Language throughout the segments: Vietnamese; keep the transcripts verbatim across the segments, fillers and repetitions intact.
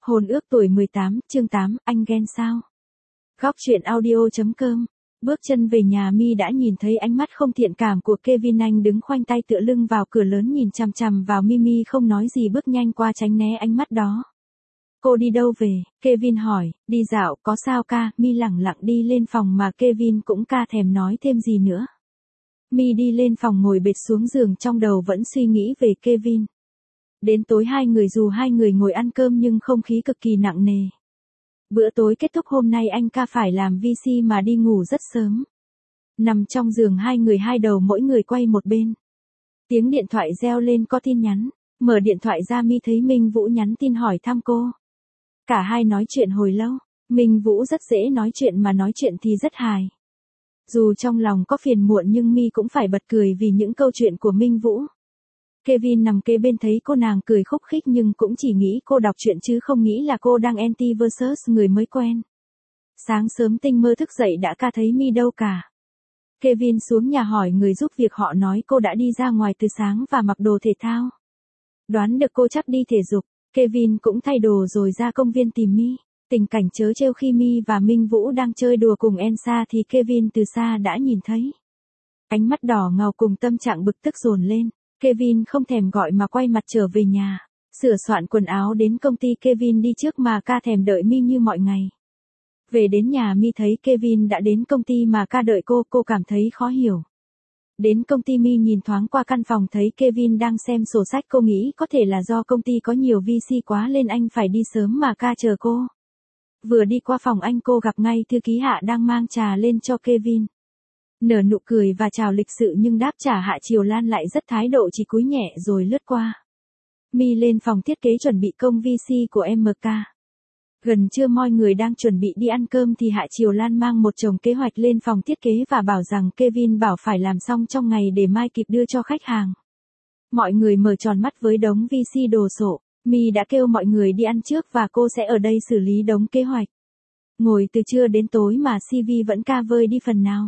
Hôn ước tuổi mười tám, chương tám, anh ghen sao? Góc truyện audio chấm com. Bước chân về nhà Mi đã nhìn thấy ánh mắt không thiện cảm của Kevin. Anh đứng khoanh tay tựa lưng vào cửa lớn nhìn chằm chằm vào Mimi không nói gì bước nhanh qua tránh né ánh mắt đó. Cô đi đâu về? Kevin hỏi. Đi dạo, có sao ca? Mi lẳng lặng đi lên phòng mà Kevin cũng ca thèm nói thêm gì nữa. Mi đi lên phòng ngồi bệt xuống giường trong đầu vẫn suy nghĩ về Kevin. Đến tối hai người dù hai người ngồi ăn cơm nhưng không khí cực kỳ nặng nề. Bữa tối kết thúc hôm nay anh ca phải làm vê xê mà đi ngủ rất sớm. Nằm trong giường hai người hai đầu mỗi người quay một bên. Tiếng điện thoại reo lên có tin nhắn. Mở điện thoại ra Mi thấy Minh Vũ nhắn tin hỏi thăm cô. Cả hai nói chuyện hồi lâu. Minh Vũ rất dễ nói chuyện mà nói chuyện thì rất hài. Dù trong lòng có phiền muộn nhưng Mi cũng phải bật cười vì những câu chuyện của Minh Vũ. Kevin nằm kế bên thấy cô nàng cười khúc khích nhưng cũng chỉ nghĩ cô đọc truyện chứ không nghĩ là cô đang anti versus người mới quen. Sáng sớm tinh mơ thức dậy đã ca thấy Mi đâu cả. Kevin xuống nhà hỏi người giúp việc họ nói cô đã đi ra ngoài từ sáng và mặc đồ thể thao. Đoán được cô chắc đi thể dục, Kevin cũng thay đồ rồi ra công viên tìm Mi. Tình cảnh trớ trêu khi Mi và Minh Vũ đang chơi đùa cùng Elsa thì Kevin từ xa đã nhìn thấy. Ánh mắt đỏ ngầu cùng tâm trạng bực tức dồn lên. Kevin không thèm gọi mà quay mặt trở về nhà. Sửa soạn quần áo đến công ty Kevin đi trước mà ca thèm đợi Mi như mọi ngày. Về đến nhà Mi thấy Kevin đã đến công ty mà ca đợi cô, cô cảm thấy khó hiểu. Đến công ty Mi nhìn thoáng qua căn phòng thấy Kevin đang xem sổ sách, cô nghĩ có thể là do công ty có nhiều vê xê quá nên anh phải đi sớm mà ca chờ cô. Vừa đi qua phòng anh cô gặp ngay thư ký Hạ đang mang trà lên cho Kevin. Nở nụ cười và chào lịch sự nhưng đáp trả Hạ Triều Lan lại rất thái độ, chỉ cúi nhẹ rồi lướt qua. Mi lên phòng thiết kế chuẩn bị công vê xê của em ca. Gần trưa mọi người đang chuẩn bị đi ăn cơm thì Hạ Triều Lan mang một chồng kế hoạch lên phòng thiết kế và bảo rằng Kevin bảo phải làm xong trong ngày để mai kịp đưa cho khách hàng. Mọi người mở tròn mắt với đống vê xê đồ sộ. Mi đã kêu mọi người đi ăn trước và cô sẽ ở đây xử lý đống kế hoạch. Ngồi từ trưa đến tối mà xê vê vẫn ca vơi đi phần nào.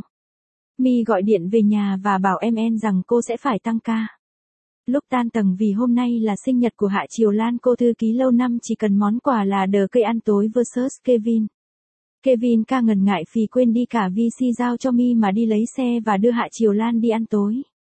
Mi gọi điện về nhà và bảo em en rằng cô sẽ phải tăng ca. Lúc tan tầng vì hôm nay là sinh nhật của Hạ Triều Lan, cô thư ký lâu năm chỉ cần món quà là đờ cây ăn tối versus Kevin. Kevin ca ngần ngại vì quên đi cả vê xê giao cho Mi mà đi lấy xe và đưa Hạ Triều Lan đi ăn tối.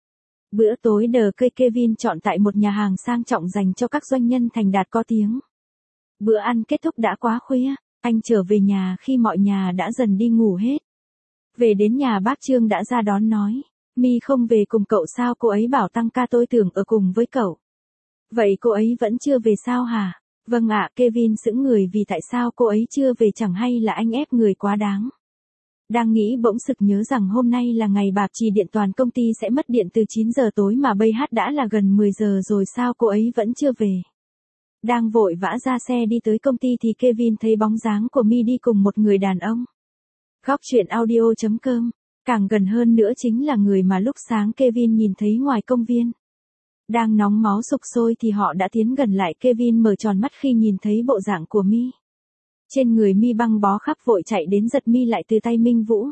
Bữa tối đờ cây Kevin chọn tại một nhà hàng sang trọng dành cho các doanh nhân thành đạt có tiếng. Bữa ăn kết thúc đã quá khuya, anh trở về nhà khi mọi nhà đã dần đi ngủ hết. Về đến nhà bác Trương đã ra đón nói, Mi không về cùng cậu sao? Cô ấy bảo tăng ca, tôi tưởng ở cùng với cậu. Vậy cô ấy vẫn chưa về sao hả? Vâng ạ, Kevin sững người vì tại sao cô ấy chưa về, chẳng hay là anh ép người quá đáng. Đang nghĩ bỗng sực nhớ rằng hôm nay là ngày bạp trì điện, toàn công ty sẽ mất điện từ chín giờ tối mà bây hát đã là gần mười giờ rồi, sao cô ấy vẫn chưa về. Đang vội vã ra xe đi tới công ty thì Kevin thấy bóng dáng của Mi đi cùng một người đàn ông. Góc truyện audio chấm com. Càng gần hơn nữa chính là người mà lúc sáng Kevin nhìn thấy ngoài công viên. Đang nóng máu sục sôi thì họ đã tiến gần lại. Kevin mở tròn mắt khi nhìn thấy bộ dạng của Mi. Trên người Mi băng bó khắp, vội chạy đến giật Mi lại từ tay Minh Vũ.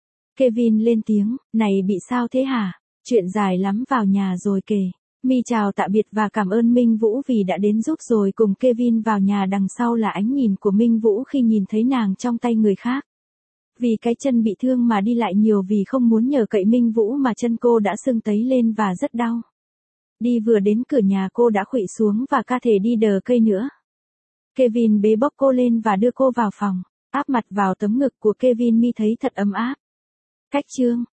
Kevin lên tiếng, này bị sao thế hả? Chuyện dài lắm, vào nhà rồi kể. Mi chào tạm biệt và cảm ơn Minh Vũ vì đã đến giúp rồi cùng Kevin vào nhà. Đằng sau là ánh nhìn của Minh Vũ khi nhìn thấy nàng trong tay người khác. Vì cái chân bị thương mà đi lại nhiều, vì không muốn nhờ cậy Minh Vũ mà chân cô đã sưng tấy lên và rất đau. Đi vừa đến cửa nhà cô đã khuỵu xuống và ca thể đi đờ cây nữa. Kevin bế bốc cô lên và đưa cô vào phòng, áp mặt vào tấm ngực của Kevin. Mi thấy thật ấm áp. Cách chương